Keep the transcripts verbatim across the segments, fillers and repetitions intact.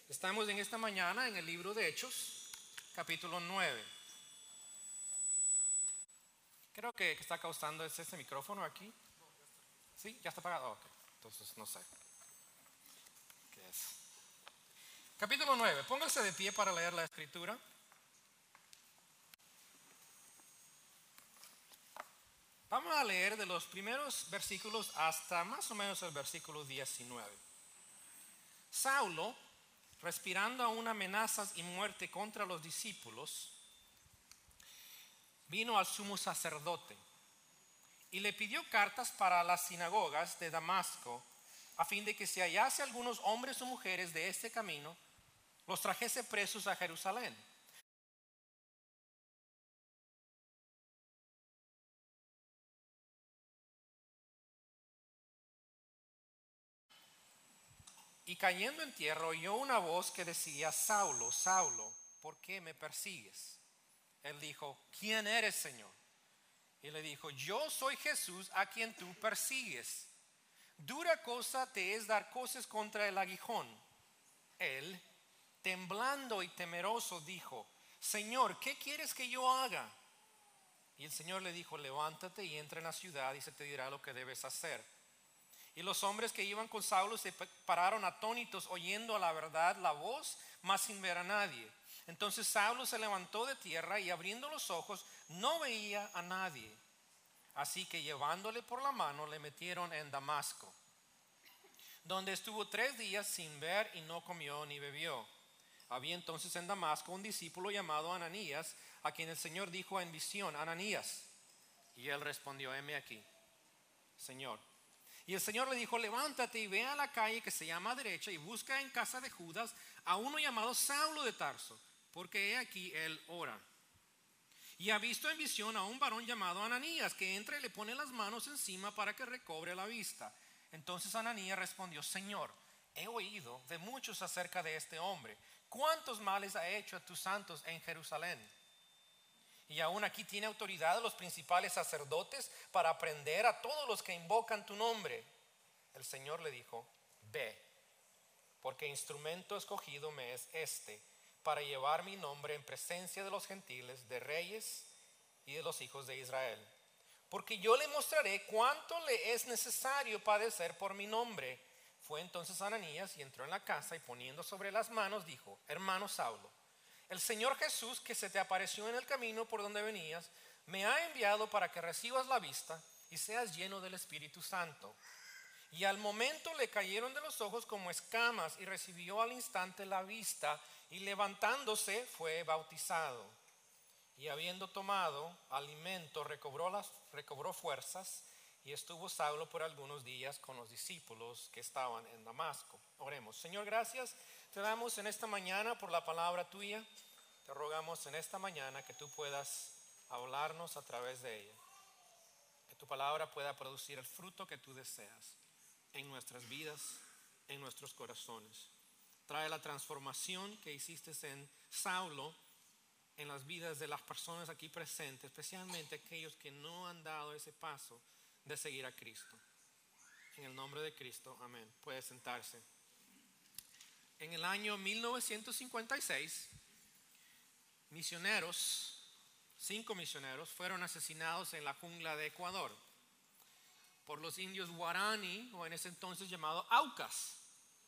Estamos en esta mañana en el libro de Hechos, capítulo nueve. Creo que está causando es este micrófono aquí. ¿Sí? ¿Ya está apagado? Oh, ok. Entonces no sé qué es. Capítulo nueve. Póngase de pie para leer la escritura. Vamos a leer de los primeros versículos hasta más o menos el versículo diecinueve. Saulo, respirando aún amenazas y muerte contra los discípulos, vino al sumo sacerdote y le pidió cartas para las sinagogas de Damasco, a fin de que si hallase algunos hombres o mujeres de este camino, los trajese presos a Jerusalén. Y cayendo en tierra oyó una voz que decía: Saulo, Saulo, ¿por qué me persigues? Él dijo: ¿quién eres, Señor? Y le dijo: yo soy Jesús a quien tú persigues. Dura cosa te es dar coces contra el aguijón. Él, temblando y temeroso, dijo: Señor, ¿qué quieres que yo haga? Y el Señor le dijo: levántate y entra en la ciudad y se te dirá lo que debes hacer. Y los hombres que iban con Saulo se pararon atónitos, oyendo a la verdad la voz, mas sin ver a nadie. Entonces Saulo se levantó de tierra y abriendo los ojos no veía a nadie. Así que llevándole por la mano le metieron en Damasco, donde estuvo tres días sin ver y no comió ni bebió. Había entonces en Damasco un discípulo llamado Ananías, a quien el Señor dijo en visión: Ananías. Y él respondió: heme aquí, Señor. Y el Señor le dijo: levántate y ve a la calle que se llama Derecha y busca en casa de Judas a uno llamado Saulo de Tarso, porque he aquí él ora. Y ha visto en visión a un varón llamado Ananías, que entra y le pone las manos encima para que recobre la vista. Entonces Ananías respondió: Señor, he oído de muchos acerca de este hombre, cuántos males ha hecho a tus santos en Jerusalén. Y aún aquí tiene autoridad de los principales sacerdotes para prender a todos los que invocan tu nombre. El Señor le dijo: ve, porque instrumento escogido me es este, para llevar mi nombre en presencia de los gentiles, de reyes y de los hijos de Israel. Porque yo le mostraré cuánto le es necesario padecer por mi nombre. Fue entonces Ananías y entró en la casa y poniendo sobre las manos dijo: hermano Saulo, el Señor Jesús, que se te apareció en el camino por donde venías, me ha enviado para que recibas la vista y seas lleno del Espíritu Santo. Y al momento le cayeron de los ojos como escamas y recibió al instante la vista, y levantándose fue bautizado. Y habiendo tomado alimento recobró, las, recobró fuerzas, y estuvo Saulo por algunos días con los discípulos que estaban en Damasco. Oremos. Señor, gracias te damos en esta mañana por la palabra tuya. Te rogamos en esta mañana que tú puedas hablarnos a través de ella, que tu palabra pueda producir el fruto que tú deseas en nuestras vidas, en nuestros corazones. Trae la transformación que hiciste en Saulo en las vidas de las personas aquí presentes, especialmente aquellos que no han dado ese paso de seguir a Cristo. En el nombre de Cristo, amén. Puede sentarse. En el año mil novecientos cincuenta y seis, misioneros, cinco misioneros, fueron asesinados en la jungla de Ecuador por los indios Guarani, o en ese entonces llamado Aucas.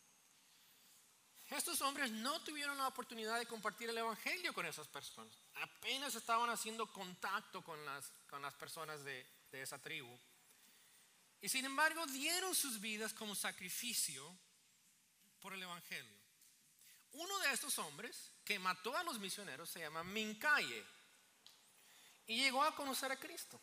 Estos hombres no tuvieron la oportunidad de compartir el evangelio con esas personas. Apenas estaban haciendo contacto con las, con las personas de, de esa tribu. Y sin embargo dieron sus vidas como sacrificio por el evangelio. Uno de estos hombres que mató a los misioneros se llama Mincaye y llegó a conocer a Cristo.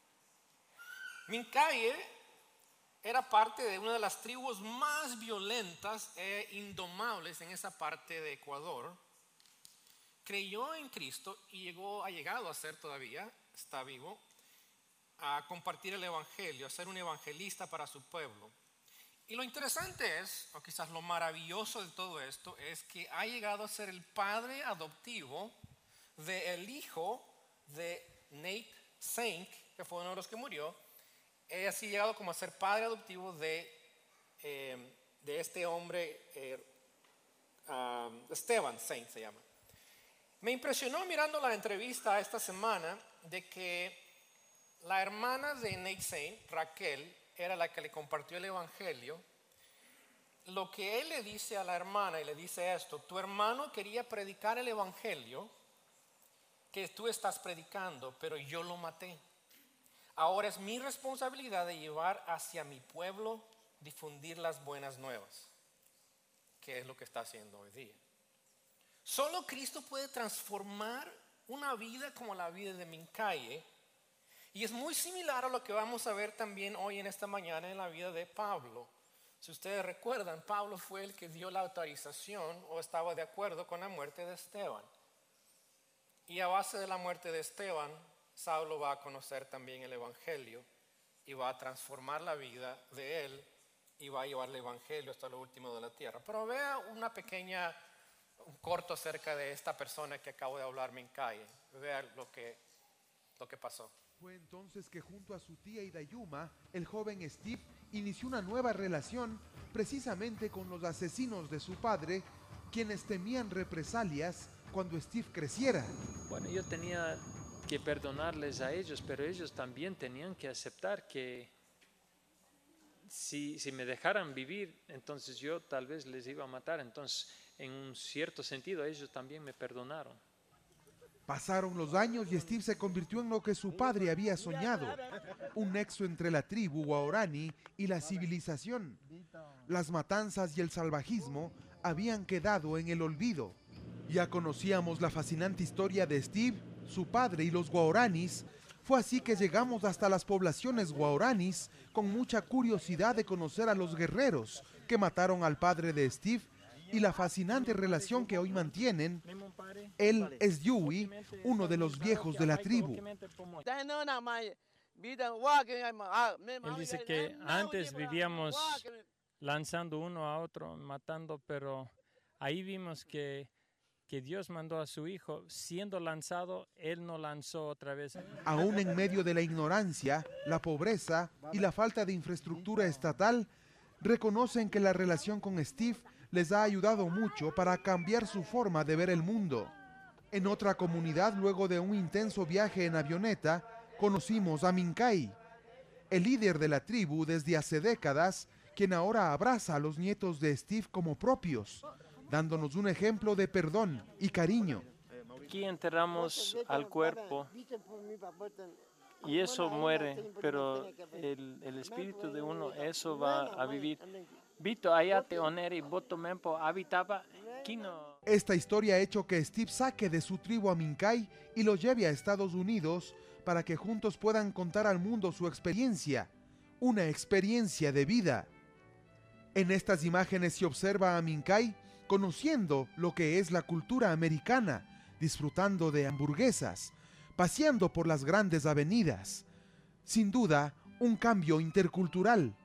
Mincaye era parte de una de las tribus más violentas e indomables en esa parte de Ecuador. Creyó en Cristo y llegó, ha llegado a ser todavía, está vivo, a compartir el evangelio, a ser un evangelista para su pueblo. Y lo interesante es, o quizás lo maravilloso de todo esto, es que ha llegado a ser el padre adoptivo del hijo de Nate Saint, que fue uno de los que murió. He así llegado como a ser padre adoptivo de, eh, de este hombre eh, um, Esteban Saint se llama. Me impresionó mirando la entrevista esta semana de que la hermana de Nate Saint, Raquel, era la que le compartió el evangelio. Lo que él le dice a la hermana, y le dice esto: tu hermano quería predicar el evangelio que tú estás predicando, pero yo lo maté. Ahora es mi responsabilidad de llevar hacia mi pueblo, difundir las buenas nuevas, que es lo que está haciendo hoy día. Solo Cristo puede transformar una vida como la vida de Mincaye, y es muy similar a lo que vamos a ver también hoy en esta mañana en la vida de Pablo. Si ustedes recuerdan, Pablo fue el que dio la autorización o estaba de acuerdo con la muerte de Esteban. Y a base de la muerte de Esteban, Saulo va a conocer también el evangelio y va a transformar la vida de él y va a llevar el evangelio hasta lo último de la tierra. Pero vea una pequeña, un corto acerca de esta persona que acabo de hablar, Mincaye. Vea lo que, lo que pasó. Fue entonces que junto a su tía Idayuma, el joven Steve inició una nueva relación precisamente con los asesinos de su padre, quienes temían represalias cuando Steve creciera. Bueno, yo tenía que perdonarles a ellos, pero ellos también tenían que aceptar que si, si me dejaran vivir, entonces yo tal vez les iba a matar. Entonces, en un cierto sentido, ellos también me perdonaron. Pasaron los años y Steve se convirtió en lo que su padre había soñado, un nexo entre la tribu Guarani y la civilización. Las matanzas y el salvajismo habían quedado en el olvido. Ya conocíamos la fascinante historia de Steve, su padre y los guaraníes. Fue así que llegamos hasta las poblaciones guaraníes con mucha curiosidad de conocer a los guerreros que mataron al padre de Steve y la fascinante relación que hoy mantienen. Él es Yui, uno de los viejos de la tribu. Él dice que antes vivíamos lanzando uno a otro, matando, pero ahí vimos que, que Dios mandó a su hijo, siendo lanzado, él no lanzó otra vez. Aún en medio de la ignorancia, la pobreza y la falta de infraestructura estatal, reconocen que la relación con Steve les ha ayudado mucho para cambiar su forma de ver el mundo. En otra comunidad, luego de un intenso viaje en avioneta, conocimos a Mincaye, el líder de la tribu desde hace décadas, quien ahora abraza a los nietos de Steve como propios, dándonos un ejemplo de perdón y cariño. Aquí enterramos al cuerpo y eso muere, pero el, el espíritu de uno, eso va a vivir. Vito ayate oneri boto mempo habitaba kino. Esta historia ha hecho que Steve saque de su tribu a Mincaye y lo lleve a Estados Unidos para que juntos puedan contar al mundo su experiencia, una experiencia de vida. En estas imágenes se observa a Mincaye conociendo lo que es la cultura americana, disfrutando de hamburguesas, paseando por las grandes avenidas. Sin duda, un cambio intercultural.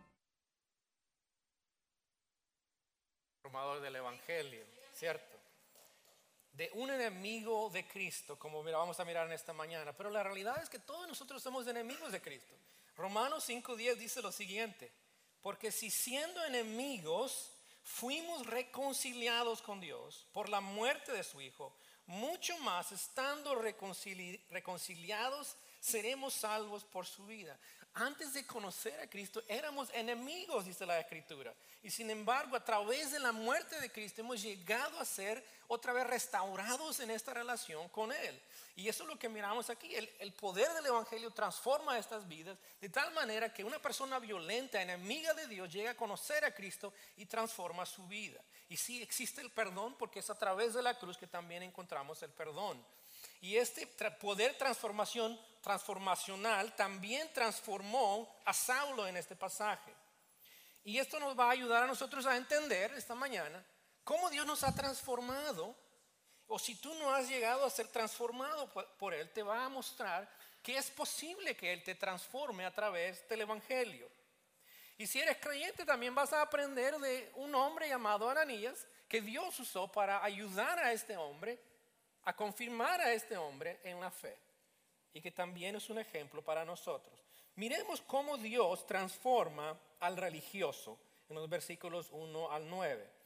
Formador del evangelio, ¿cierto? De un enemigo de Cristo, como mira, vamos a mirar en esta mañana. Pero la realidad es que todos nosotros somos enemigos de Cristo. Romanos cinco diez dice lo siguiente: porque si siendo enemigos fuimos reconciliados con Dios por la muerte de su Hijo, mucho más estando reconcili- reconciliados seremos salvos por su vida. Antes de conocer a Cristo éramos enemigos, dice la Escritura. Y sin embargo, a través de la muerte de Cristo hemos llegado a ser otra vez restaurados en esta relación con Él. Y eso es lo que miramos aquí. El, el poder del Evangelio transforma estas vidas de tal manera que una persona violenta, enemiga de Dios, llega a conocer a Cristo y transforma su vida. Y sí existe el perdón, porque es a través de la cruz que también encontramos el perdón. Y este tra- poder transformación, transformacional también transformó a Saulo en este pasaje. Y esto nos va a ayudar a nosotros a entender esta mañana cómo Dios nos ha transformado. O si tú no has llegado a ser transformado por, por Él, te va a mostrar que es posible que Él te transforme a través del Evangelio. Y si eres creyente, también vas a aprender de un hombre llamado Ananías, que Dios usó para ayudar a este hombre, a confirmar a este hombre en la fe, y que también es un ejemplo para nosotros. Miremos cómo Dios transforma al religioso en los versículos uno al nueve.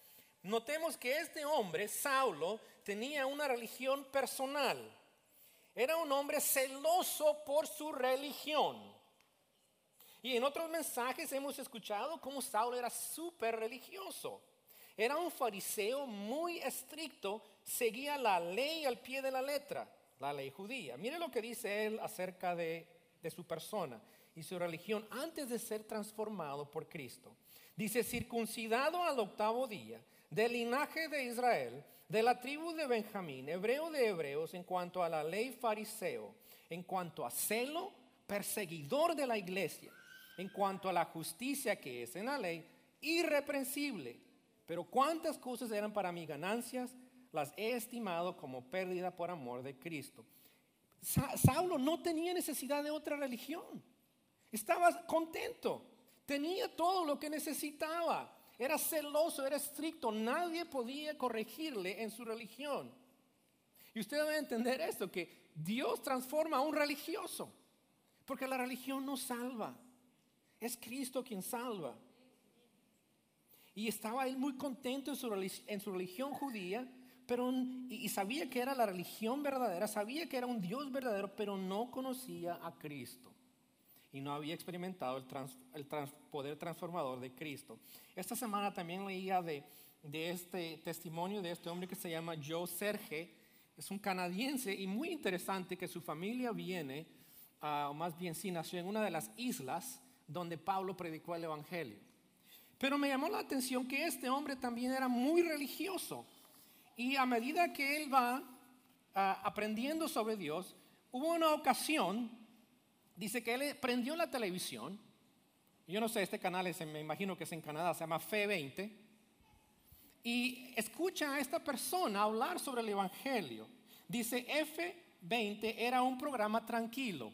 notemos que este hombre, Saulo, tenía una religión personal. Era un hombre celoso por su religión. Y en otros mensajes hemos escuchado cómo Saulo era súper religioso. Era un fariseo muy estricto, seguía la ley al pie de la letra, la ley judía. Mire lo que dice él acerca de, de su persona y su religión antes de ser transformado por Cristo. Dice, circuncidado al octavo día, del linaje de Israel, de la tribu de Benjamín, hebreo de hebreos, en cuanto a la ley fariseo, en cuanto a celo, perseguidor de la iglesia, en cuanto a la justicia que es en la ley, irreprensible. Pero cuántas cosas eran para mí ganancias, las he estimado como pérdida por amor de Cristo. Sa- Saulo no tenía necesidad de otra religión. Estaba contento. Tenía todo lo que necesitaba. Era celoso, era estricto. Nadie podía corregirle en su religión. Y usted debe entender esto, que Dios transforma a un religioso. Porque la religión no salva. Es Cristo quien salva. Y estaba él muy contento en su, en su religión judía, pero, y, y sabía que era la religión verdadera, sabía que era un Dios verdadero, pero no conocía a Cristo. Y no había experimentado el, trans, el trans, poder transformador de Cristo. Esta semana también leía de, de este testimonio de este hombre que se llama Joe Serge. Es un canadiense y muy interesante que su familia viene, uh, o más bien sí nació en una de las islas donde Pablo predicó el evangelio. Pero me llamó la atención que este hombre también era muy religioso. Y a medida que él va uh, aprendiendo sobre Dios, hubo una ocasión, dice que él prendió la televisión. Yo no sé, este canal es, me imagino que es en Canadá, se llama F veinte. Y escucha a esta persona hablar sobre el evangelio. Dice, F veinte era un programa tranquilo,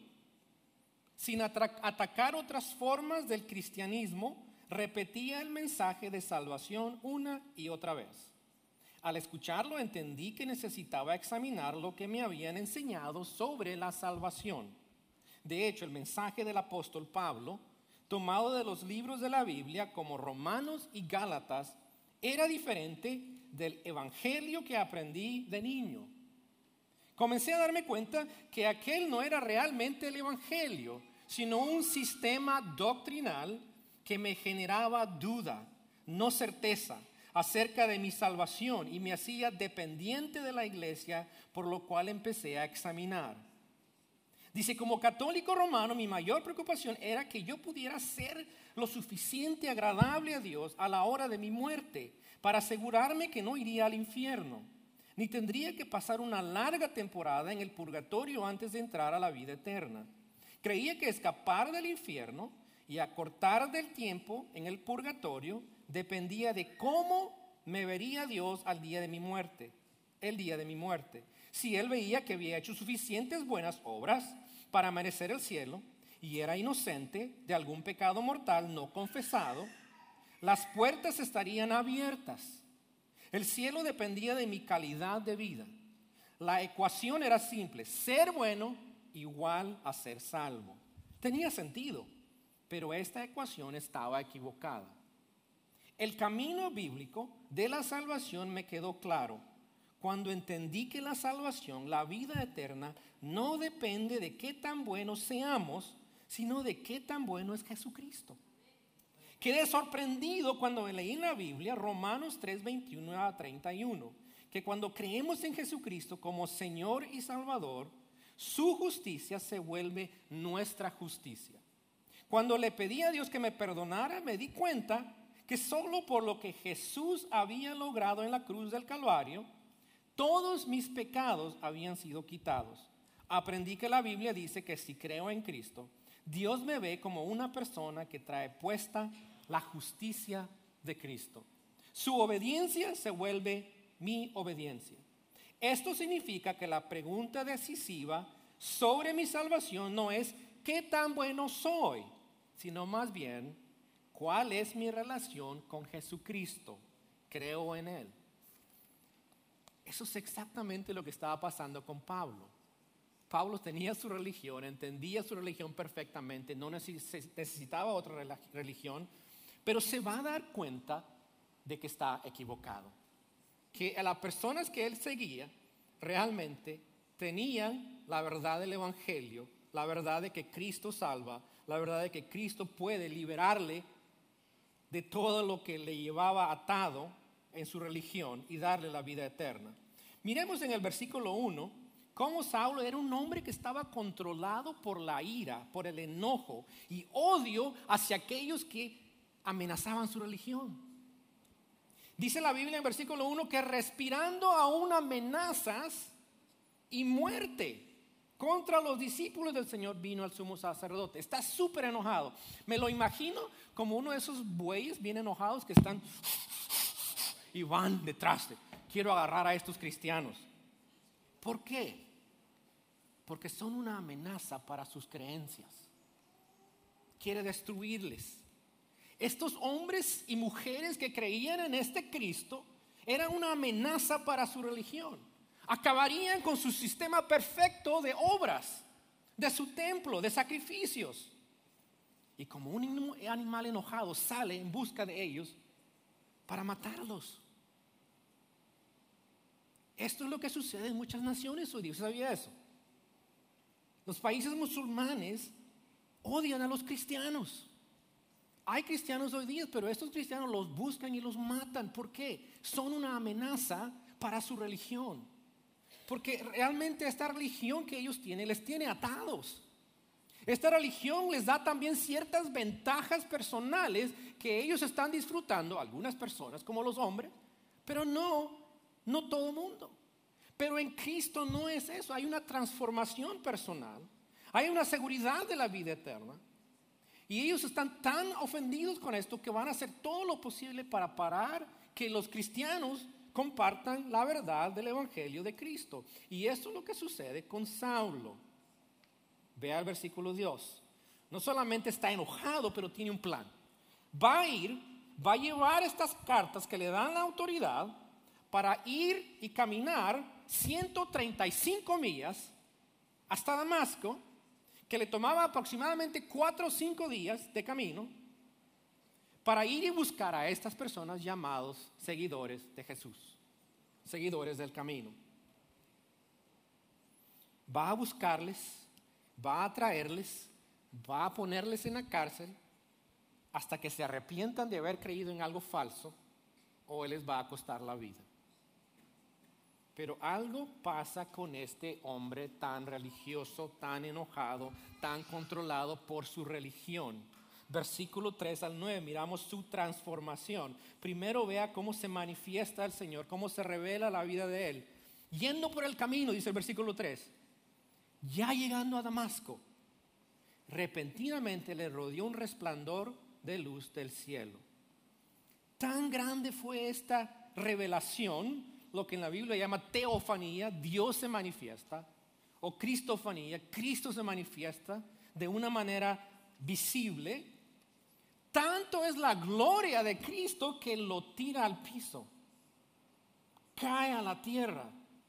sin atra- atacar otras formas del cristianismo. Repetía el mensaje de salvación una y otra vez. Al escucharlo entendí que necesitaba examinar lo que me habían enseñado sobre la salvación. De hecho, el mensaje del apóstol Pablo, tomado de los libros de la Biblia como Romanos y Gálatas, era diferente del evangelio que aprendí de niño. Comencé a darme cuenta que aquel no era realmente el evangelio, sino un sistema doctrinal que me generaba duda, no certeza, acerca de mi salvación y me hacía dependiente de la iglesia, por lo cual empecé a examinar. Dice, como católico romano, mi mayor preocupación era que yo pudiera ser lo suficiente agradable a Dios a la hora de mi muerte, para asegurarme que no iría al infierno, ni tendría que pasar una larga temporada en el purgatorio antes de entrar a la vida eterna. Creía que escapar del infierno y acortar del tiempo en el purgatorio dependía de cómo me vería Dios al día de mi muerte, el día de mi muerte. Si Él veía que había hecho suficientes buenas obras para merecer el cielo y era inocente de algún pecado mortal no confesado, las puertas estarían abiertas. El cielo dependía de mi calidad de vida. La ecuación era simple: ser bueno igual a ser salvo. Tenía sentido. Pero esta ecuación estaba equivocada. El camino bíblico de la salvación me quedó claro cuando entendí que la salvación, la vida eterna, no depende de qué tan buenos seamos, sino de qué tan bueno es Jesucristo. Quedé sorprendido cuando leí en la Biblia Romanos tres, veintiuno a treinta y uno, que cuando creemos en Jesucristo como Señor y Salvador, su justicia se vuelve nuestra justicia. Cuando le pedí a Dios que me perdonara, me di cuenta que solo por lo que Jesús había logrado en la cruz del Calvario, todos mis pecados habían sido quitados. Aprendí que la Biblia dice que si creo en Cristo, Dios me ve como una persona que trae puesta la justicia de Cristo. Su obediencia se vuelve mi obediencia. Esto significa que la pregunta decisiva sobre mi salvación no es ¿qué tan bueno soy?, sino más bien, ¿cuál es mi relación con Jesucristo? Creo en Él. Eso es exactamente lo que estaba pasando con Pablo. Pablo tenía su religión, entendía su religión perfectamente, no necesitaba otra religión, pero se va a dar cuenta de que está equivocado. que las personas que él seguía realmente tenían la verdad del Evangelio, la verdad de que Cristo salva, la verdad de que Cristo puede liberarle de todo lo que le llevaba atado en su religión y darle la vida eterna. Miremos en el versículo uno cómo Saulo era un hombre que estaba controlado por la ira, por el enojo y odio hacia aquellos que amenazaban su religión. Dice la Biblia en versículo uno que respirando aún amenazas y muerte contra los discípulos del Señor vino al sumo sacerdote. Está súper enojado. Me lo imagino como uno de esos bueyes bien enojados que están y van detrás de, quiero agarrar a estos cristianos. ¿Por qué? Porque son una amenaza para sus creencias. Quiere destruirles. Estos hombres y mujeres que creían en este Cristo eran una amenaza para su religión. Acabarían con su sistema perfecto de obras, de su templo, de sacrificios. Y como un animal enojado sale en busca de ellos para matarlos. Esto es lo que sucede en muchas naciones hoy día. ¿Usted sabía eso? Los países musulmanes odian a los cristianos. Hay cristianos hoy día, pero estos cristianos los buscan y los matan. ¿Por qué? Son una amenaza para su religión. Porque realmente esta religión que ellos tienen les tiene atados. Esta religión les da también ciertas ventajas personales que ellos están disfrutando, algunas personas como los hombres, pero no, no todo el mundo. Pero en Cristo no es eso, hay una transformación personal, hay una seguridad de la vida eterna. Y ellos están tan ofendidos con esto que van a hacer todo lo posible para parar que los cristianos compartan la verdad del Evangelio de Cristo. Y esto es lo que sucede con Saulo. Vea el versículo dos. No solamente está enojado, pero tiene un plan. Va a ir, va a llevar estas cartas que le dan la autoridad para ir y caminar ciento treinta y cinco millas hasta Damasco, que le tomaba aproximadamente cuatro o cinco días de camino, para ir y buscar a estas personas llamados seguidores de Jesús, seguidores del camino. Va a buscarles, va a traerles, va a ponerles en la cárcel hasta que se arrepientan de haber creído en algo falso o él les va a costar la vida. Pero algo pasa con este hombre tan religioso, tan enojado, tan controlado por su religión. Versículo tres al nueve, miramos su transformación. Primero vea cómo se manifiesta el Señor, cómo se revela la vida de él. Yendo por el camino, dice el versículo tres, ya llegando a Damasco, repentinamente le rodeó un resplandor de luz del cielo. Tan grande fue esta revelación, lo que en la Biblia llama teofanía, Dios se manifiesta, o cristofanía, Cristo se manifiesta de una manera visible. Tanto es la gloria de Cristo que lo tira al piso, cae a la tierra.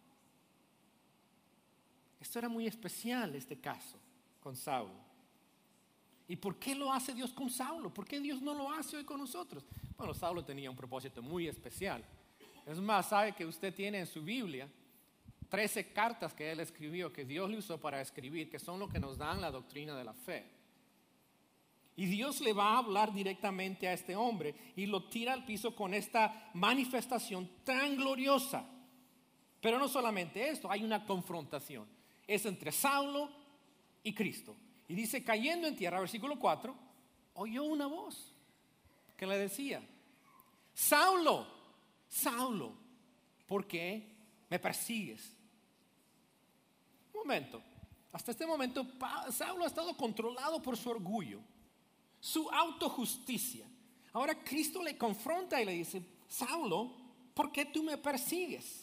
Esto era muy especial, este caso con Saulo. ¿Y por qué lo hace Dios con Saulo? ¿Por qué Dios no lo hace hoy con nosotros? Bueno, Saulo tenía un propósito muy especial. Es más, sabe que usted tiene en su Biblia trece cartas que él escribió, que Dios le usó para escribir, que son lo que nos dan la doctrina de la fe. Y Dios le va a hablar directamente a este hombre y lo tira al piso con esta manifestación tan gloriosa. Pero no solamente esto, hay una confrontación. Es entre Saulo y Cristo. Y dice, cayendo en tierra, versículo cuatro, oyó una voz que le decía, Saulo, Saulo, ¿por qué me persigues? Un momento, hasta este momento Saulo ha estado controlado por su orgullo, su autojusticia. Ahora Cristo le confronta y le dice, Saulo, ¿por qué tú me persigues?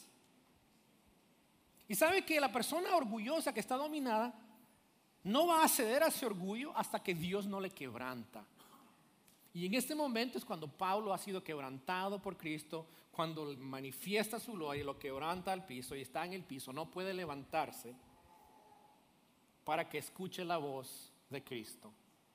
Y sabe que la persona orgullosa que está dominada no va a ceder a ese orgullo hasta que Dios no le quebranta. Y en este momento es cuando Pablo ha sido quebrantado por Cristo, cuando manifiesta su gloria y lo quebranta al piso y está en el piso, no puede levantarse para que escuche la voz de Cristo.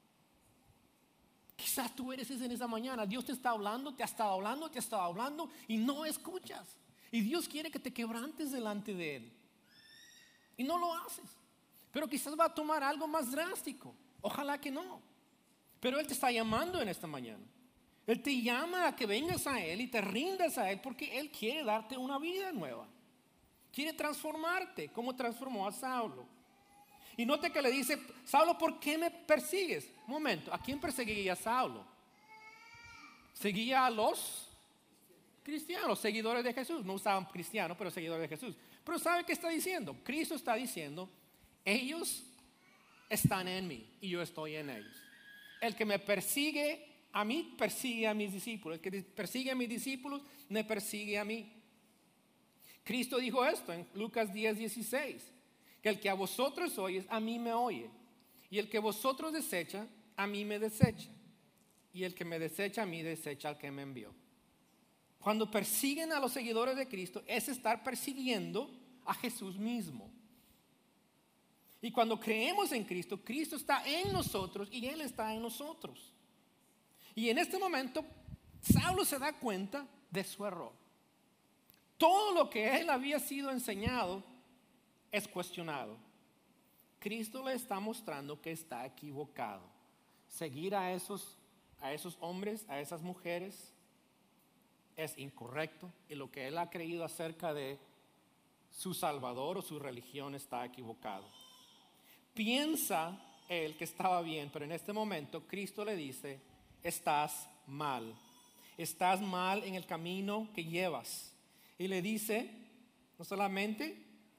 Quizás tú eres ese en esa mañana, Dios te está hablando, te ha estado hablando, te ha estado hablando y no escuchas. Y Dios quiere que te quebrantes delante de Él. Y no lo haces. Pero quizás va a tomar algo más drástico. Ojalá que no. Pero Él te está llamando en esta mañana. Él te llama a que vengas a Él y te rindas a Él porque Él quiere darte una vida nueva. Quiere transformarte como transformó a Saulo. Y note que le dice, Saulo, ¿por qué me persigues? Un momento, ¿a quién perseguía Saulo? Seguía a los cristianos, seguidores de Jesús. No usaban cristianos, pero seguidores de Jesús. Pero ¿sabe qué está diciendo? Cristo está diciendo, ellos están en mí y yo estoy en ellos. El que me persigue a mí, persigue a mis discípulos. El que persigue a mis discípulos, me persigue a mí. Cristo dijo esto en Lucas diez, dieciséis. Que el que a vosotros oyes, a mí me oye. Y el que vosotros desecha, a mí me desecha. Y el que me desecha, a mí desecha al que me envió. Cuando persiguen a los seguidores de Cristo, es estar persiguiendo a Jesús mismo. Y cuando creemos en Cristo, Cristo está en nosotros y Él está en nosotros. Y en este momento, Saulo se da cuenta de su error. Todo lo que él había sido enseñado es cuestionado. Cristo le está mostrando que está equivocado. Seguir a esos, a esos hombres, a esas mujeres, es incorrecto. Y lo que él ha creído acerca de su Salvador o su religión está equivocado. Piensa él que estaba bien, pero en este momento Cristo le dice, estás mal. Estás mal en el camino que llevas. Y le dice, no solamente,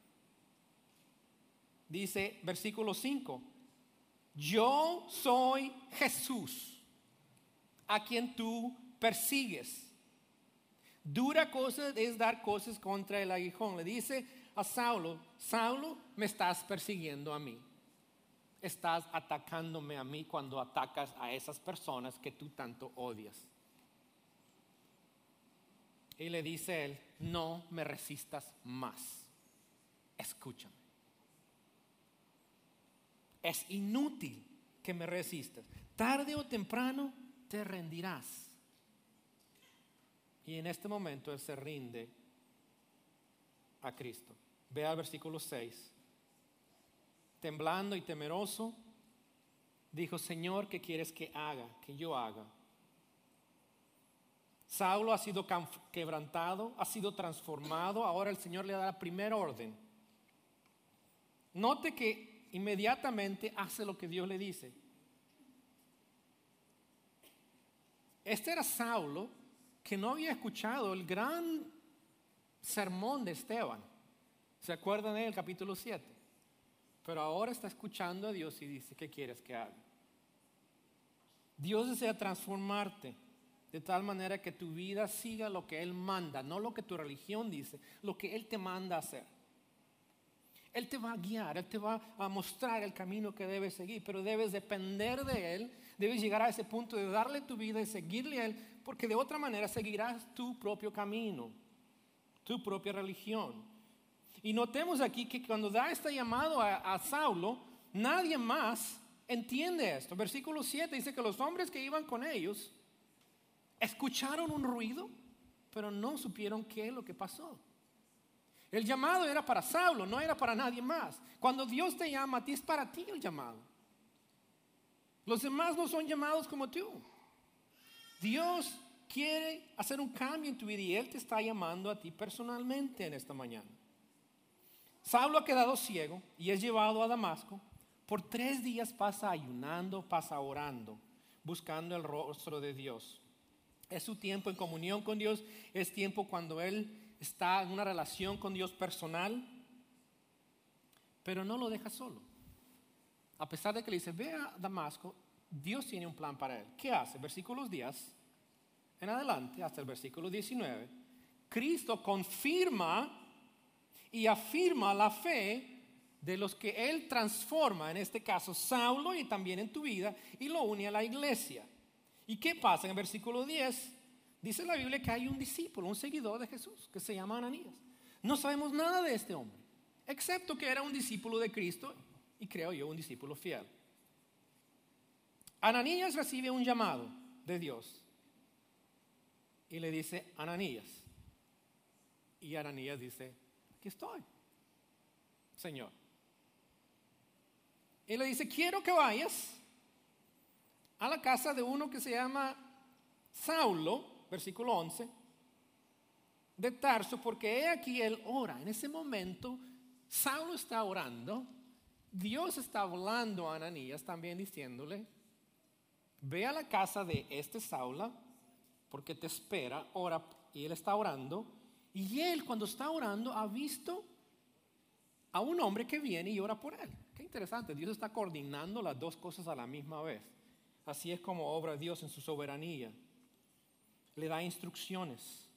dice versículo cinco, yo soy Jesús, a quien tú persigues. Dura cosa es dar cosas contra el aguijón. Le dice a Saulo, Saulo, me estás persiguiendo a mí. Estás atacándome a mí cuando atacas a esas personas que tú tanto odias. Y le dice él, no me resistas más. Escúchame. Es inútil que me resistas. Tarde o temprano te rendirás. Y en este momento él se rinde a Cristo. Ve al versículo seis. Temblando y temeroso, dijo, Señor, ¿qué quieres que haga? Que yo haga. Saulo ha sido quebrantado, ha sido transformado. Ahora el Señor le da la primera orden. Note que inmediatamente hace lo que Dios le dice. Este era Saulo que no había escuchado el gran sermón de Esteban. ¿Se acuerdan del capítulo siete? Pero ahora está escuchando a Dios y dice, ¿qué quieres que haga? Dios desea transformarte de tal manera que tu vida siga lo que Él manda, no lo que tu religión dice, lo que Él te manda a hacer. Él te va a guiar, Él te va a mostrar el camino que debes seguir, pero debes depender de Él, debes llegar a ese punto de darle tu vida y seguirle a Él, porque de otra manera seguirás tu propio camino, tu propia religión. Y notemos aquí que cuando da este llamado a, a Saulo, nadie más entiende esto. Versículo siete dice que los hombres que iban con ellos escucharon un ruido, pero no supieron qué es lo que pasó. El llamado era para Saulo, no era para nadie más. Cuando Dios te llama a ti, es para ti el llamado. Los demás no son llamados como tú. Dios quiere hacer un cambio en tu vida y Él te está llamando a ti personalmente en esta mañana. Saulo ha quedado ciego y es llevado a Damasco. Por tres días pasa ayunando, pasa orando, buscando el rostro de Dios. Es su tiempo en comunión con Dios, es tiempo cuando él está en una relación con Dios personal, pero no lo deja solo. A pesar de que le dice, ve a Damasco, Dios tiene un plan para él. ¿Qué hace? Versículos diez en adelante, hasta el versículo diecinueve, Cristo confirma y afirma la fe de los que Él transforma, en este caso Saulo y también en tu vida, y lo une a la iglesia. ¿Y qué pasa? En el versículo diez dice la Biblia que hay un discípulo, un seguidor de Jesús, que se llama Ananías. No sabemos nada de este hombre, excepto que era un discípulo de Cristo y creo yo un discípulo fiel. Ananías recibe un llamado de Dios y le dice, Ananías, Y Ananías dice, aquí estoy, Señor. Y le dice, quiero que vayas a la casa de uno que se llama Saulo, versículo once, de Tarso, porque he aquí él ora. En ese momento, Saulo está orando. Dios está hablando a Ananías también diciéndole, ve a la casa de este Saulo, porque te espera, ora, y él está orando. Y él, cuando está orando, ha visto a un hombre que viene y ora por él. Qué interesante, Dios está coordinando las dos cosas a la misma vez. Así es como obra Dios en su soberanía. Le da instrucciones.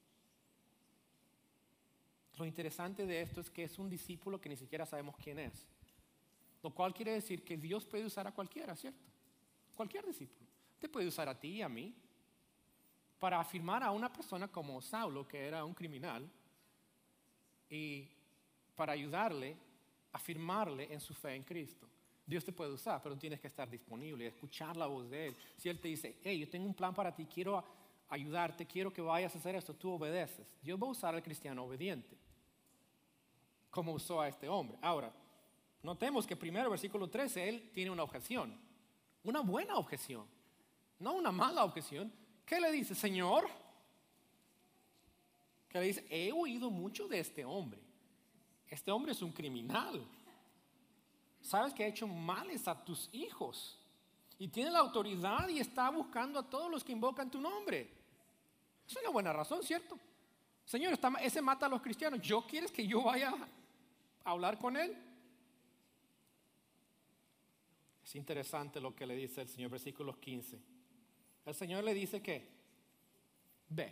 Lo interesante de esto es que es un discípulo que ni siquiera sabemos quién es. Lo cual quiere decir que Dios puede usar a cualquiera, ¿cierto? Cualquier discípulo. Te puede usar a ti y a mí para afirmar a una persona como Saulo, que era un criminal, y para ayudarle, afirmarle en su fe en Cristo. Dios te puede usar, pero tienes que estar disponible, escuchar la voz de Él. Si Él te dice, hey, yo tengo un plan para ti, quiero ayudarte, quiero que vayas a hacer esto, tú obedeces. Dios va a usar al cristiano obediente, como usó a este hombre. Ahora, notemos que primero, versículo trece, Él tiene una objeción, una buena objeción, no una mala objeción. ¿Qué le dice? Señor, que le dice, he oído mucho de este hombre. Este hombre es un criminal. Sabes que ha hecho males a tus hijos. Y tiene la autoridad y está buscando a todos los que invocan tu nombre. Es una buena razón, ¿cierto? Señor, está, ese mata a los cristianos. ¿Yo quieres que yo vaya a hablar con él? Es interesante lo que le dice el Señor, versículos quince. El Señor le dice que ve,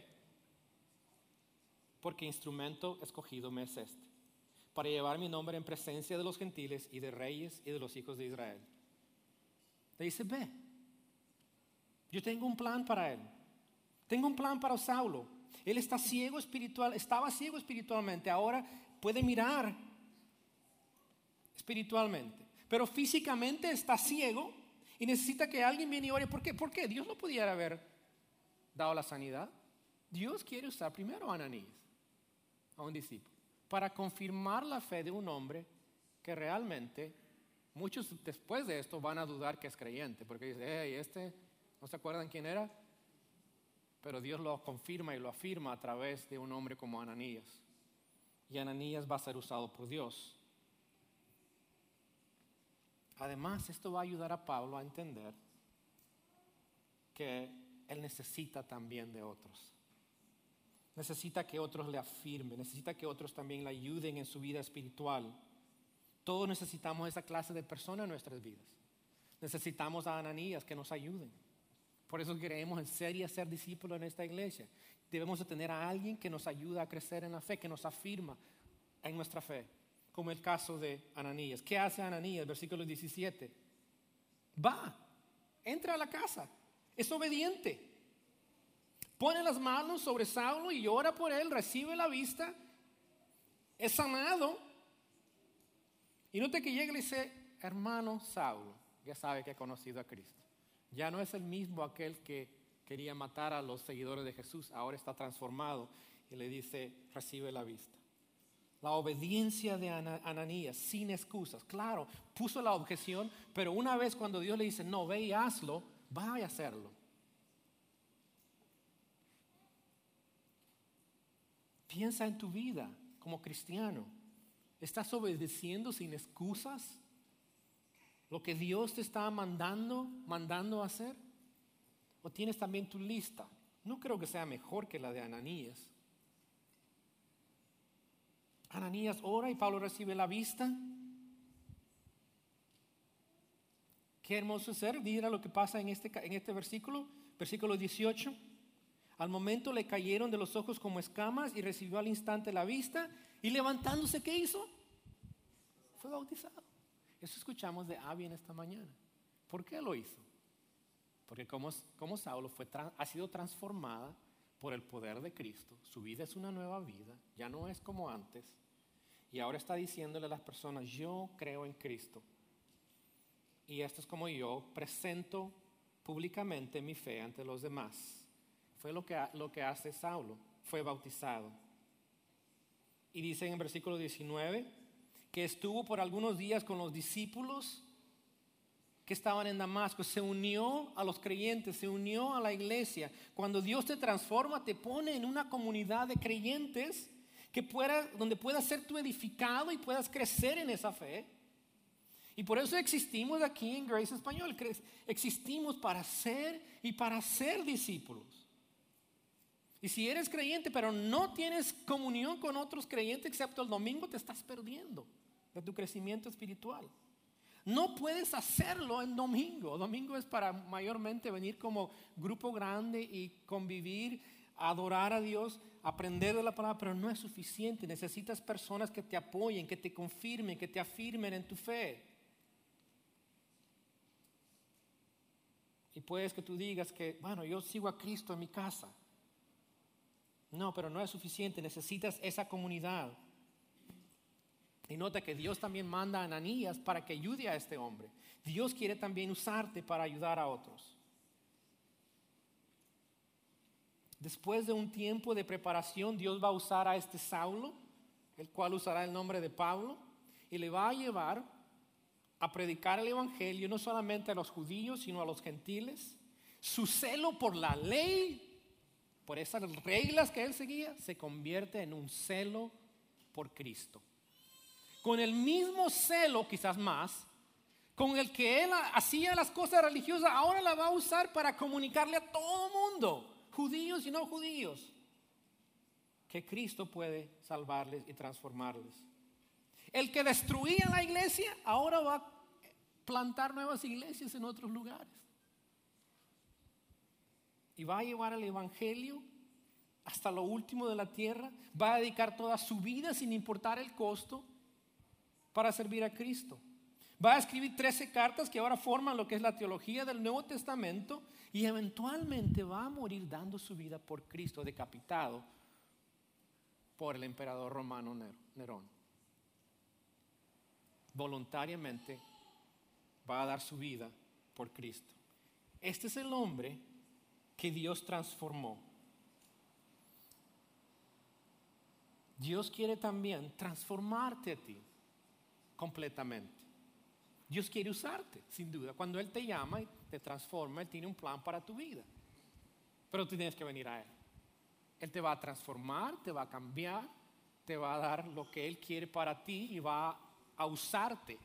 porque instrumento escogido me es este, para llevar mi nombre en presencia de los gentiles y de reyes y de los hijos de Israel. Le dice, ve, yo tengo un plan para él. Tengo un plan para Saulo. Él está ciego espiritual, estaba ciego espiritualmente, ahora puede mirar espiritualmente, pero físicamente está ciego y necesita que alguien viene y ore. ¿Por qué? ¿Por qué? Dios no pudiera haber dado la sanidad. Dios quiere usar primero a Ananías, a un discípulo, para confirmar la fe de un hombre que realmente, muchos después de esto van a dudar que es creyente, porque dice, hey, este, ¿no se acuerdan quién era? Pero Dios lo confirma y lo afirma a través de un hombre como Ananías. Y Ananías va a ser usado por Dios. Además, esto va a ayudar a Pablo a entender que él necesita también de otros. Necesita que otros le afirmen, necesita que otros también le ayuden en su vida espiritual. Todos necesitamos esa clase de persona en nuestras vidas. Necesitamos a Ananías que nos ayuden. Por eso queremos en serio ser discípulos en esta iglesia. Debemos de tener a alguien que nos ayude a crecer en la fe, que nos afirma en nuestra fe, como el caso de Ananías. ¿Qué hace Ananías? Versículo diecisiete. Va, entra a la casa, es obediente. Pone las manos sobre Saulo y ora por él, recibe la vista, es sanado. Y note que llega y le dice, hermano Saulo, ya sabe que ha conocido a Cristo. Ya no es el mismo aquel que quería matar a los seguidores de Jesús, ahora está transformado y le dice, recibe la vista. La obediencia de Ananías, sin excusas. Claro, puso la objeción, pero una vez cuando Dios le dice, no, ve y hazlo, va a hacerlo. Piensa en tu vida como cristiano. ¿Estás obedeciendo sin excusas lo que Dios te está mandando, mandando a hacer? ¿O tienes también tu lista? No creo que sea mejor que la de Ananías. Ananías ora y Pablo recibe la vista. Qué hermoso ser. Mira lo que pasa en este, en este versículo, versículo dieciocho. Al momento le cayeron de los ojos como escamas y recibió al instante la vista. Y levantándose, ¿qué hizo? Fue bautizado. Eso escuchamos de Abby en esta mañana. ¿Por qué lo hizo? Porque como, como Saulo fue, ha sido transformada por el poder de Cristo. Su vida es una nueva vida. Ya no es como antes. Y ahora está diciéndole a las personas, yo creo en Cristo. Y esto es como yo presento públicamente mi fe ante los demás. Fue lo que, lo que hace Saulo. Fue bautizado. Y dice en el versículo diecinueve que estuvo por algunos días con los discípulos que estaban en Damasco. Se unió a los creyentes, se unió a la iglesia. Cuando Dios te transforma, te pone en una comunidad de creyentes que pueda, donde puedas ser tú edificado y puedas crecer en esa fe. Y por eso existimos aquí en Grace Español. Existimos para ser y para ser discípulos. Y si eres creyente pero no tienes comunión con otros creyentes excepto el domingo, te estás perdiendo de tu crecimiento espiritual. No puedes hacerlo en domingo. Domingo es para mayormente venir como grupo grande y convivir, adorar a Dios, aprender de la palabra, pero no es suficiente. Necesitas personas que te apoyen, que te confirmen, que te afirmen en tu fe. Y puedes que tú digas que, bueno, yo sigo a Cristo en mi casa. No, pero no es suficiente. Necesitas esa comunidad. Y nota que Dios también manda a Ananías para que ayude a este hombre. Dios quiere también usarte para ayudar a otros. Después de un tiempo de preparación, Dios va a usar a este Saulo, el cual usará el nombre de Pablo, y le va a llevar a predicar el evangelio no solamente a los judíos, sino a los gentiles. Su celo por la ley, por esas reglas que él seguía, se convierte en un celo por Cristo. Con el mismo celo, quizás más, con el que él hacía las cosas religiosas, ahora la va a usar para comunicarle a todo mundo, judíos y no judíos, que Cristo puede salvarles y transformarles. El que destruía la iglesia, ahora va a plantar nuevas iglesias en otros lugares. Y va a llevar el evangelio hasta lo último de la tierra. Va a dedicar toda su vida, sin importar el costo, para servir a Cristo. Va a escribir trece cartas que ahora forman lo que es la teología del Nuevo Testamento, y eventualmente va a morir dando su vida por Cristo, decapitado por el emperador romano Nerón. Voluntariamente va a dar su vida por Cristo. Este es el hombre que Dios transformó. Dios quiere también transformarte a ti completamente. Dios quiere usarte, sin duda. Cuando Él te llama y te transforma, Él tiene un plan para tu vida. Pero tú tienes que venir a Él. Él te va a transformar, te va a cambiar, te va a dar lo que Él quiere para ti y va a usarte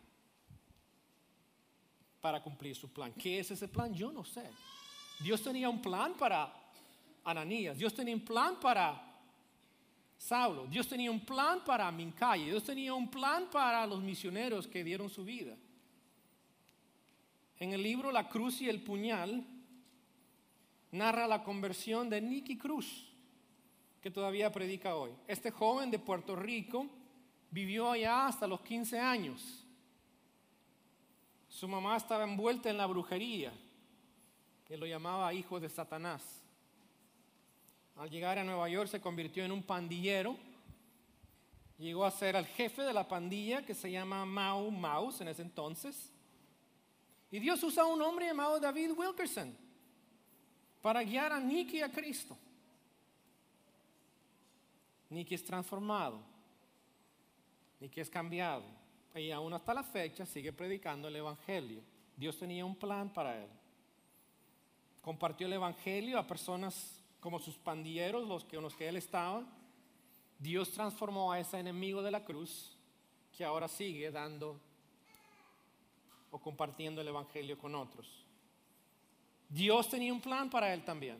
para cumplir su plan. ¿Qué es ese plan? Yo no sé. Dios tenía un plan para Ananías. Dios tenía un plan para Saulo. Dios tenía un plan para Mincaya. Dios tenía un plan para los misioneros que dieron su vida. En el libro La Cruz y el Puñal narra la conversión de Nicky Cruz, que todavía predica hoy. Este joven de Puerto Rico vivió allá hasta los quince años. Su mamá estaba envuelta en la brujería. Él lo llamaba hijo de Satanás. Al llegar a Nueva York se convirtió en un pandillero. Llegó a ser el jefe de la pandilla que se llama Mau Maus en ese entonces. Y Dios usa a un hombre llamado David Wilkerson para guiar a Nicky a Cristo. Nicky es transformado. Nicky es cambiado. Y aún hasta la fecha sigue predicando el evangelio. Dios tenía un plan para él. Compartió el evangelio a personas como sus pandilleros, los que, con los que él estaba. Dios transformó a ese enemigo de la cruz que ahora sigue dando o compartiendo el evangelio con otros. Dios tenía un plan para él también.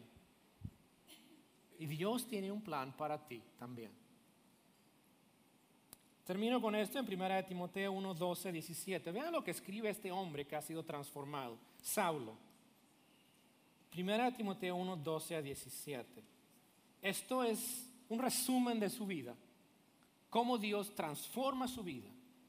Y Dios tiene un plan para ti también. Termino con esto en primera de Timoteo uno, doce, diecisiete. Vean lo que escribe este hombre que ha sido transformado, Saulo. primera de Timoteo uno, doce a diecisiete. Esto es un resumen de su vida. Cómo Dios transforma su vida.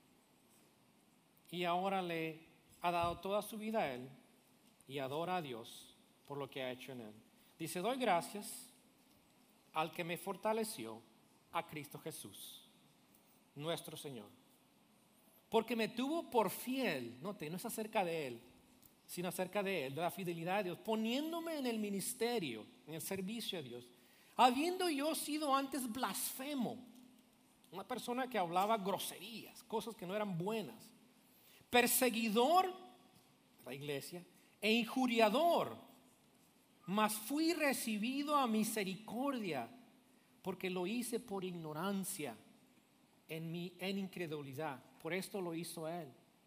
Y ahora le ha dado toda su vida a él y adora a Dios por lo que ha hecho en él. Dice, doy gracias al que me fortaleció, a Cristo Jesús, nuestro Señor. Porque me tuvo por fiel, note, no es acerca de él, sino acerca de él, de la fidelidad de Dios, poniéndome en el ministerio, en el servicio a Dios, habiendo yo sido antes blasfemo, una persona que hablaba groserías, cosas que no eran buenas, perseguidor de la iglesia e injuriador, mas fui recibido a misericordia porque lo hice por ignorancia, en mi en incredulidad. Por esto lo hizo él.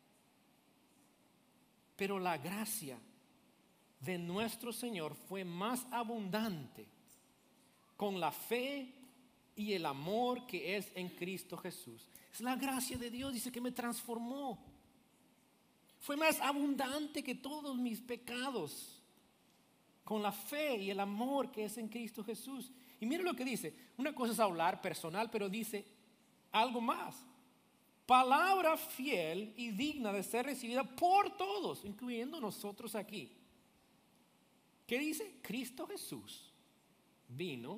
Pero la gracia de nuestro Señor fue más abundante con la fe y el amor que es en Cristo Jesús. Es la gracia de Dios, dice, que me transformó. Fue más abundante que todos mis pecados, con la fe y el amor que es en Cristo Jesús. Y mire lo que dice. Una cosa es hablar personal, pero dice algo más. Palabra fiel y digna de ser recibida por todos, incluyendo nosotros aquí. ¿Qué dice? Cristo Jesús vino,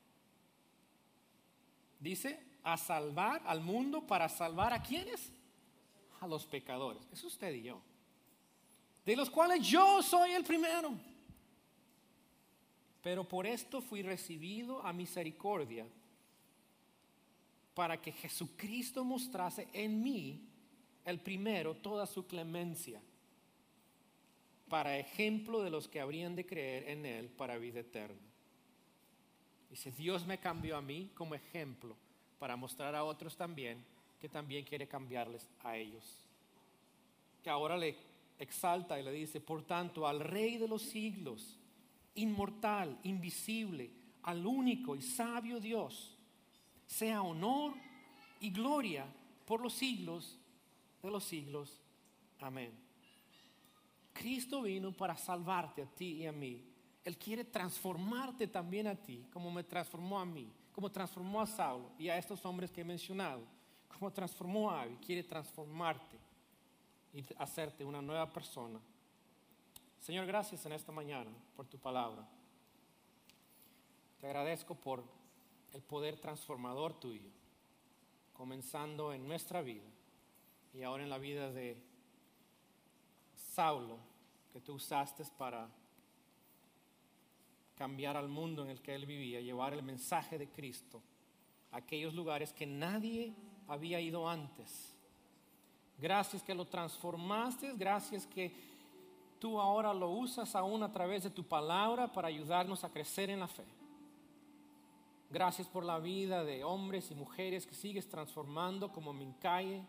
dice, a salvar al mundo. ¿Para salvar a quiénes? A los pecadores. Es usted y yo, de los cuales yo soy el primero. Pero por esto fui recibido a misericordia, para que Jesucristo mostrase en mí, el primero, toda su clemencia, para ejemplo de los que habrían de creer en Él para vida eterna. Dice, Dios me cambió a mí como ejemplo para mostrar a otros también que también quiere cambiarles a ellos. Que ahora le exalta y le dice, por tanto, al Rey de los siglos, inmortal, invisible, al único y sabio Dios, sea honor y gloria por los siglos de los siglos. Amén. Cristo vino para salvarte a ti y a mí. Él quiere transformarte también a ti, como me transformó a mí, como transformó a Saulo y a estos hombres que he mencionado, como transformó a Abby. Quiere transformarte y hacerte una nueva persona. Señor, gracias en esta mañana por tu palabra. Te agradezco por el poder transformador tuyo, comenzando en nuestra vida y ahora en la vida de Saulo, que tú usaste para cambiar al mundo en el que él vivía, llevar el mensaje de Cristo a aquellos lugares que nadie había ido antes. Gracias que lo transformaste, gracias que tú ahora lo usas aún a través de tu palabra para ayudarnos a crecer en la fe. Gracias por la vida de hombres y mujeres que sigues transformando, como Mincaye,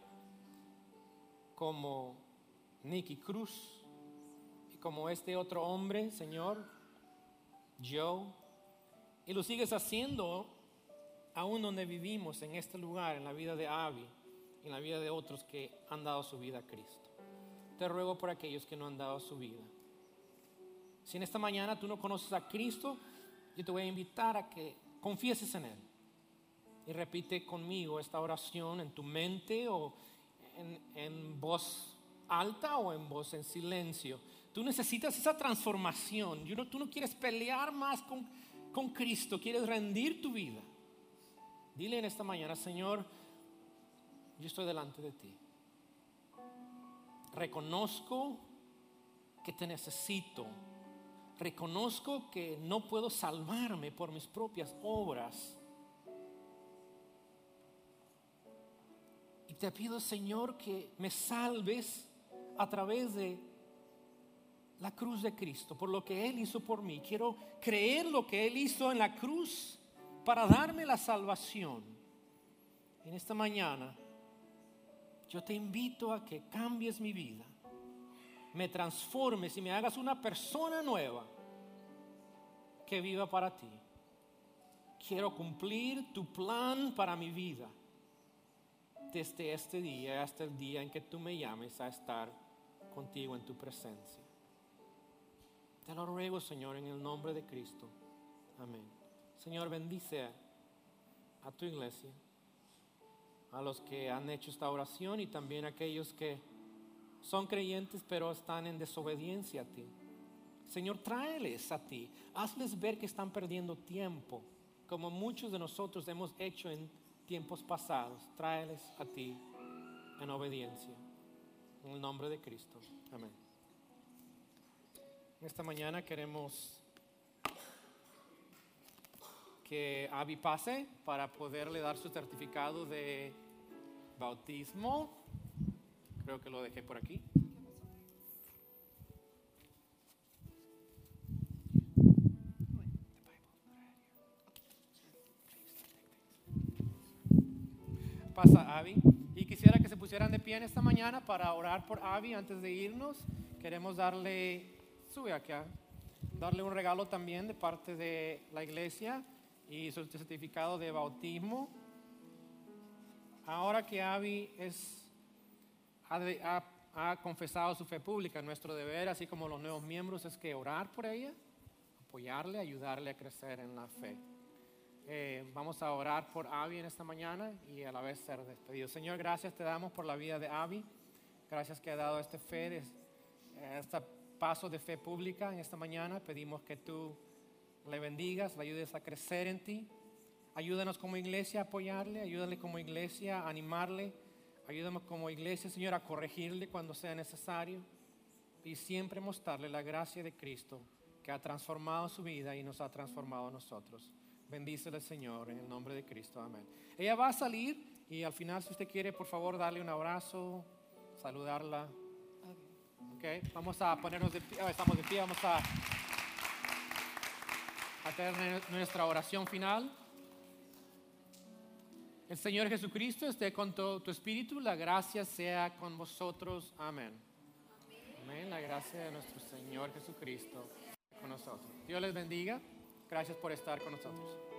como Nicky Cruz y como este otro hombre, Señor, Joe. Y lo sigues haciendo aún donde vivimos, en este lugar, en la vida de Abby, en la vida de otros que han dado su vida a Cristo. Te ruego por aquellos que no han dado su vida. Si en esta mañana tú no conoces a Cristo, yo te voy a invitar a que confieses en Él. Y repite conmigo esta oración en tu mente o en, en voz alta o en voz en silencio. Tú necesitas esa transformación. You know, tú no quieres pelear más con, con Cristo, quieres rendir tu vida. Dile en esta mañana, Señor, yo estoy delante de ti. Reconozco que te necesito. Reconozco que no puedo salvarme por mis propias obras. Y te pido, Señor, que me salves a través de la cruz de Cristo, por lo que Él hizo por mí. Quiero creer lo que Él hizo en la cruz para darme la salvación. En esta mañana, yo te invito a que cambies mi vida, me transformes y me hagas una persona nueva que viva para ti. Quiero cumplir tu plan para mi vida desde este día hasta el día en que tú me llames a estar contigo en tu presencia. Te lo ruego, Señor, en el nombre de Cristo. Amén. Señor, bendice a tu iglesia, a los que han hecho esta oración y también a aquellos que son creyentes pero están en desobediencia a ti. Señor, tráeles a ti, hazles ver que están perdiendo tiempo, como muchos de nosotros hemos hecho en tiempos pasados. Tráeles a ti en obediencia, en el nombre de Cristo. Amén. Esta mañana queremos que que Abby pase para poderle dar su certificado de bautismo. Creo que lo dejé por aquí. Pasa Abby. Y quisiera que se pusieran de pie en esta mañana para orar por Abby antes de irnos. Queremos darle, sube acá, darle un regalo también de parte de la iglesia y su certificado de bautismo. Ahora que Abby es, ha, de, ha, ha confesado su fe pública, nuestro deber, así como los nuevos miembros, es que orar por ella, apoyarle, ayudarle a crecer en la fe. Eh, vamos a orar por Abby en esta mañana y a la vez ser despedidos. Señor, gracias te damos por la vida de Abby. Gracias que ha dado este fe, este paso de fe pública en esta mañana. Pedimos que tú le bendigas, le ayudes a crecer en ti. Ayúdanos como iglesia a apoyarle, ayúdale como iglesia a animarle, ayúdanos como iglesia, Señor, a corregirle cuando sea necesario y siempre mostrarle la gracia de Cristo que ha transformado su vida y nos ha transformado a nosotros. Bendícele, Señor, en el nombre de Cristo. Amén. Ella va a salir y al final, si usted quiere, por favor, darle un abrazo, saludarla. Okay. Vamos a ponernos de pie. Oh, estamos de pie. Vamos a, a tener nuestra oración final. El Señor Jesucristo esté con todo tu espíritu. La gracia sea con vosotros. Amén. Amén. La gracia de nuestro Señor Jesucristo con nosotros. Dios les bendiga. Gracias por estar con nosotros.